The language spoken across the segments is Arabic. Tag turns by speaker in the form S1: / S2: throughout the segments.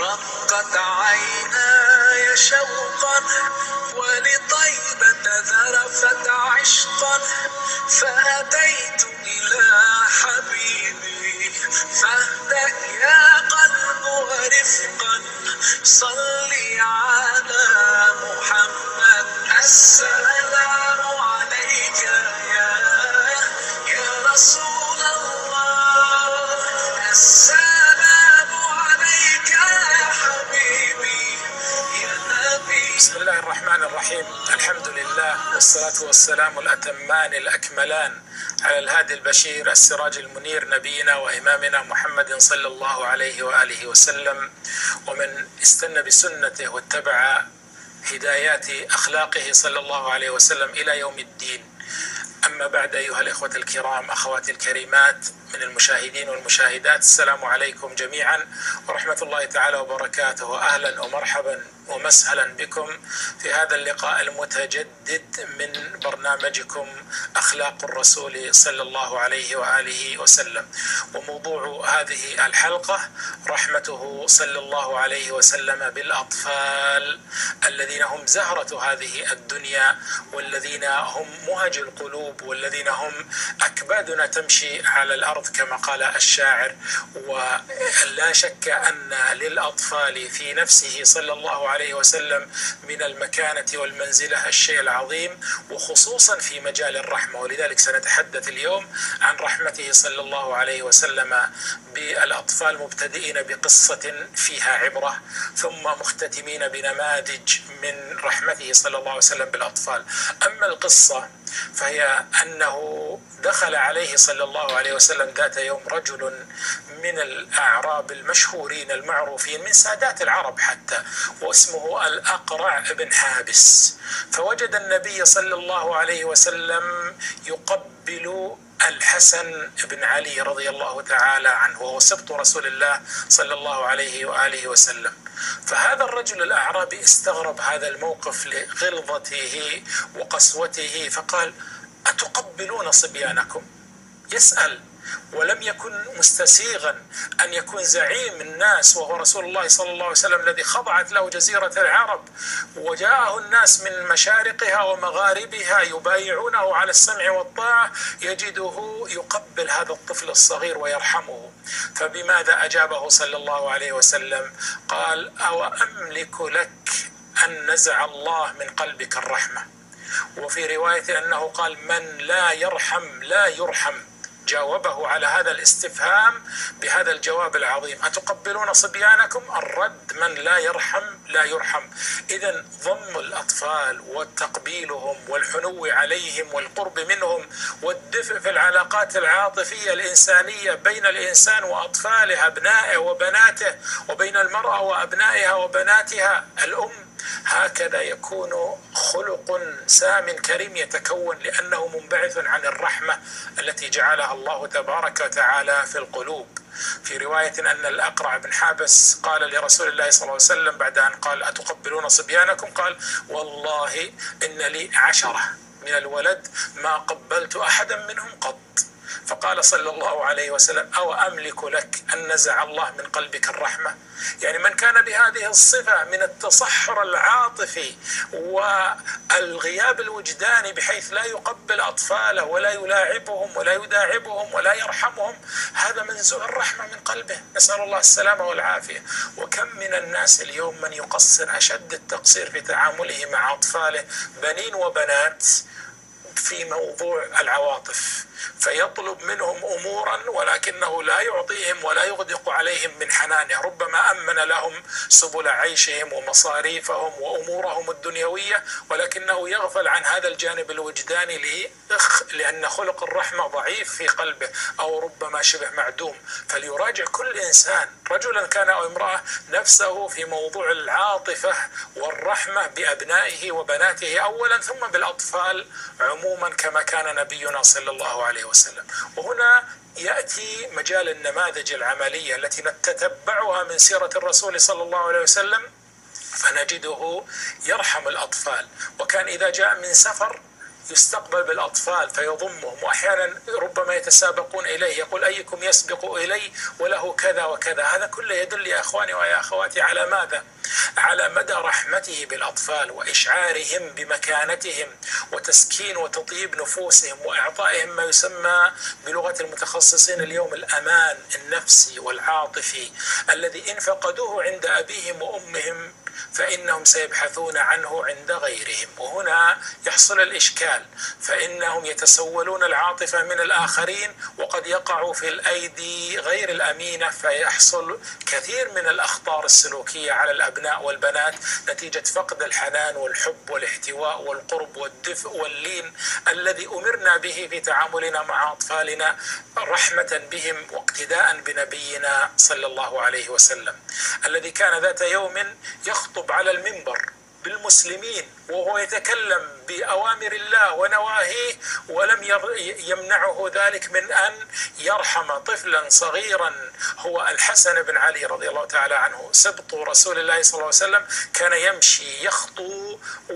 S1: رقت عيناي شوقا ولطيبة ذرفت عشقا، فأتيت إلى حبيبي فاهدأ يا قلب ورفقا، صلي على محمد. السلام عليك يا رسول الله، السلام عليك يا حبيبي يا نبي.
S2: بسم الله الرحمن الرحيم. الحمد لله والصلاة والسلام الأتمان الأكملان على الهادي البشير السراج المنير نبينا وإمامنا محمد صلى الله عليه وآله وسلم، ومن استنى بسنته واتبع هدايات أخلاقه صلى الله عليه وسلم إلى يوم الدين. أما بعد، أيها الإخوة الكرام، أخواتي الكريمات من المشاهدين والمشاهدات، السلام عليكم جميعا ورحمة الله تعالى وبركاته. أهلا ومرحبا ومسهلا بكم في هذا اللقاء المتجدد من برنامجكم أخلاق الرسول صلى الله عليه وآله وسلم. وموضوع هذه الحلقة رحمته صلى الله عليه وسلم بالأطفال الذين هم زهرة هذه الدنيا، والذين هم مهج القلوب، والذين هم أكبادنا تمشي على الأرض كما قال الشاعر. ولا شك أن للأطفال في نفسه صلى الله عليه وسلم من المكانة والمنزلة الشيء العظيم، وخصوصا في مجال الرحمة. ولذلك سنتحدث اليوم عن رحمته صلى الله عليه وسلم بالأطفال، مبتدئين بقصة فيها عبرة، ثم مختتمين بنماذج من رحمته صلى الله عليه وسلم بالأطفال. أما القصة فهي أنه دخل عليه صلى الله عليه وسلم ذات يوم رجل من الأعراب المشهورين المعروفين من سادات العرب حتى، واسمه الأقرع بن حابس. فوجد النبي صلى الله عليه وسلم يقبل الحسن بن علي رضي الله تعالى عنه، وهو سبط رسول الله صلى الله عليه وآله وسلم. فهذا الرجل الأعرابي استغرب هذا الموقف لغلظته وقسوته، فقال: أتقبلون صبيانكم؟ يسأل، ولم يكن مستسيغا أن يكون زعيم الناس وهو رسول الله صلى الله عليه وسلم الذي خضعت له جزيرة العرب، وجاءه الناس من مشارقها ومغاربها يبايعونه على السمع والطاعة، يجده يقبل هذا الطفل الصغير ويرحمه. فبماذا أجابه صلى الله عليه وسلم؟ قال: أو أملك لك أن نزع الله من قلبك الرحمة. وفي رواية أنه قال: من لا يرحم لا يرحم. جاوبه على هذا الاستفهام بهذا الجواب العظيم: أتقبلون صبيانكم؟ الرد: من لا يرحم لا يرحم. إذن ضم الأطفال وتقبيلهم والحنو عليهم والقرب منهم والدفء في العلاقات العاطفية الإنسانية بين الإنسان وأطفاله أبنائه وبناته، وبين المرأة وأبنائها وبناتها الأم، هكذا يكون خلق سام كريم يتكون، لأنه منبعث عن الرحمة التي جعلها الله تبارك وتعالى في القلوب. في رواية أن الأقرع بن حابس قال لرسول الله صلى الله عليه وسلم بعد أن قال: أتقبلون صبيانكم؟ قال: والله إن لي 10 من الولد ما قبلت أحدا منهم قط. فقال صلى الله عليه وسلم: أو أملك لك أن نزع الله من قلبك الرحمة؟ يعني من كان بهذه الصفة من التصحر العاطفي والغياب الوجداني بحيث لا يقبل أطفاله ولا يلاعبهم ولا يداعبهم ولا يرحمهم، هذا منزوع الرحمة من قلبه، نسأل الله السلامة والعافية. وكم من الناس اليوم من يقصر أشد التقصير في تعامله مع أطفاله، بنين وبنات، في موضوع العواطف، فيطلب منهم أمورا ولكنه لا يعطيهم ولا يغدق عليهم من حنانه. ربما أمن لهم سبل عيشهم ومصاريفهم وأمورهم الدنيوية، ولكنه يغفل عن هذا الجانب الوجداني لأن خلق الرحمة ضعيف في قلبه، أو ربما شبه معدوم. فليراجع كل إنسان، رجلا كان أو امرأة، نفسه في موضوع العاطفة والرحمة بأبنائه وبناته أولا، ثم بالأطفال عموما كما كان نبينا صلى الله عليه وسلم. وهنا يأتي مجال النماذج العملية التي نتتبعها من سيرة الرسول صلى الله عليه وسلم، فنجده يرحم الأطفال. وكان إذا جاء من سفر يستقبل بالأطفال فيضمهم، وأحيانا ربما يتسابقون إليه، يقول أيكم يسبق إلي وله كذا وكذا. هذا كله يدل يا أخواني ويا أخواتي على ماذا؟ على مدى رحمته بالأطفال وإشعارهم بمكانتهم وتسكين وتطيب نفوسهم وإعطائهم ما يسمى بلغة المتخصصين اليوم الأمان النفسي والعاطفي، الذي إن فقدوه عند أبيهم وأمهم فإنهم سيبحثون عنه عند غيرهم. وهنا يحصل الإشكال، فإنهم يتسولون العاطفة من الآخرين وقد يقعوا في الأيدي غير الأمينة، فيحصل كثير من الأخطار السلوكية على الأبناء والبنات نتيجة فقد الحنان والحب والاحتواء والقرب والدفء واللين الذي أمرنا به في تعاملنا مع أطفالنا، رحمة بهم واقتداء بنبينا صلى الله عليه وسلم، الذي كان ذات يوم يخطب على المنبر بالمسلمين وهو يتكلم بأوامر الله ونواهيه، ولم يمنعه ذلك من أن يرحم طفلا صغيرا هو الحسن بن علي رضي الله تعالى عنه، سبط رسول الله صلى الله عليه وسلم. كان يمشي يخطو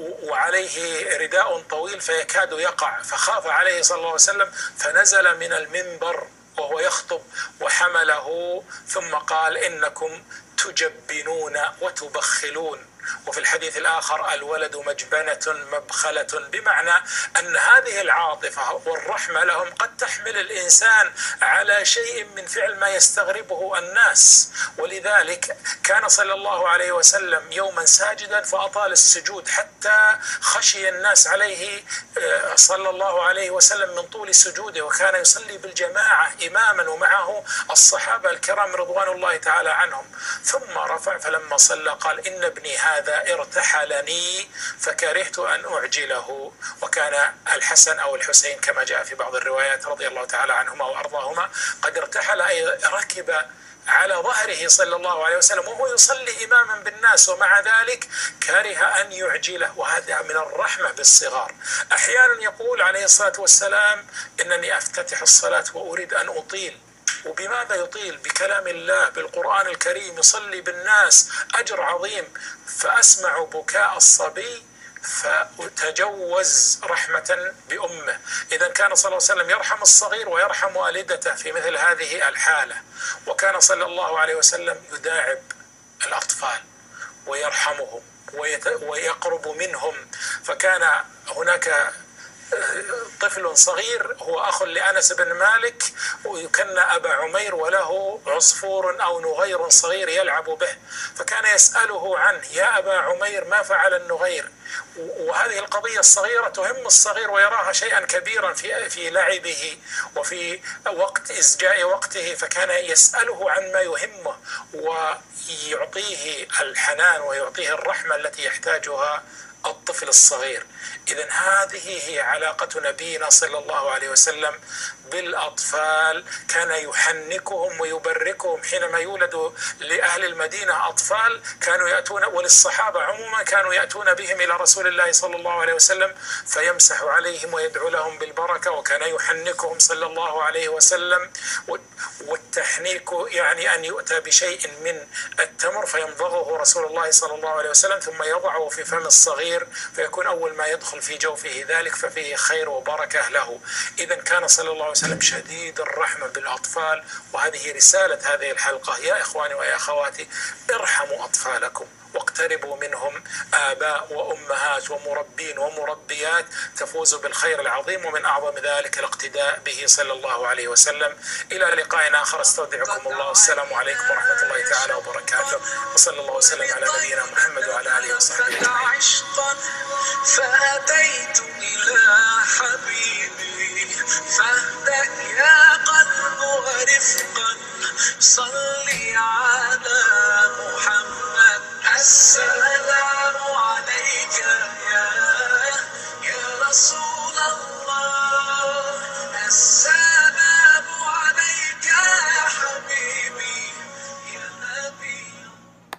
S2: وعليه رداء طويل فيكاد يقع، فخاف عليه صلى الله عليه وسلم فنزل من المنبر وهو يخطب وحمله، ثم قال إنكم تجبنون وتبخلون. وفي الحديث الآخر الولد مجبنة مبخلة، بمعنى أن هذه العاطفة والرحمة لهم قد تحمل الإنسان على شيء من فعل ما يستغربه الناس. ولذلك كان صلى الله عليه وسلم يوما ساجدا فأطال السجود حتى خشي الناس عليه صلى الله عليه وسلم من طول سجوده، وكان يصلي بالجماعة إماما ومعه الصحابة الكرام رضوان الله تعالى عنهم. ثم رفع فلما صلى قال إن ابني هذا ارتحلني فكرهت أن أعجله. وكان الحسن أو الحسين كما جاء في بعض الروايات رضي الله تعالى عنهما وأرضاهما قد ارتحل، أي ركب على ظهره صلى الله عليه وسلم وهو يصلي إماما بالناس، ومع ذلك كره أن يعجله، وهذا من الرحمة بالصغار. أحيانا يقول عليه الصلاة والسلام إنني أفتتح الصلاة وأريد أن أطيل. وبماذا يطيل؟ بكلام الله بالقرآن الكريم، يصلي بالناس أجر عظيم، فأسمع بكاء الصبي فتجوز رحمة بأمه. إذا كان صلى الله عليه وسلم يرحم الصغير ويرحم والدته في مثل هذه الحالة، وكان صلى الله عليه وسلم يداعب الأطفال ويرحمهم ويقرب منهم. فكان هناك طفل صغير هو أخ لأنس بن مالك ويكنى أبا عمير، وله عصفور أو نغير صغير يلعب به، فكان يسأله عنه يا أبا عمير ما فعل النغير؟ وهذه القضية الصغيرة تهم الصغير ويراها شيئا كبيرا في لعبه وفي وقت إزجاء وقته، فكان يسأله عن ما يهمه ويعطيه الحنان ويعطيه الرحمة التي يحتاجها الطفل الصغير. إذن هذه هي علاقة نبينا صلى الله عليه وسلم بالأطفال، كان يحنكهم ويبركهم. حينما يولد لأهل المدينة أطفال كانوا يأتون، وللصحابة عموما كانوا يأتون بهم إلى رسول الله صلى الله عليه وسلم فيمسح عليهم ويدعو لهم بالبركة، وكان يحنكهم صلى الله عليه وسلم. والتحنيك يعني أن يؤتى بشيء من التمر فيمضغه رسول الله صلى الله عليه وسلم ثم يضعه في فم الصغير فيكون أول ما يدخل في جوفه ذلك، ففيه خير وبركة له. إذا كان صلى الله عليه وسلم شديد الرحمة بالأطفال، وهذه رسالة هذه الحلقة. يا إخواني ويا أخواتي، ارحموا أطفالكم واقتربوا منهم، آباء وأمهات ومربين ومربيات، تفوزوا بالخير العظيم، ومن أعظم ذلك الاقتداء به صلى الله عليه وسلم. إلى لقاء آخر، استودعكم الله، والسلام عليكم ورحمة الله تعالى وبركاته، وصلى الله وسلم على نبينا محمد وعلى آله وصحبه أجمعين.
S1: فأتيت إلى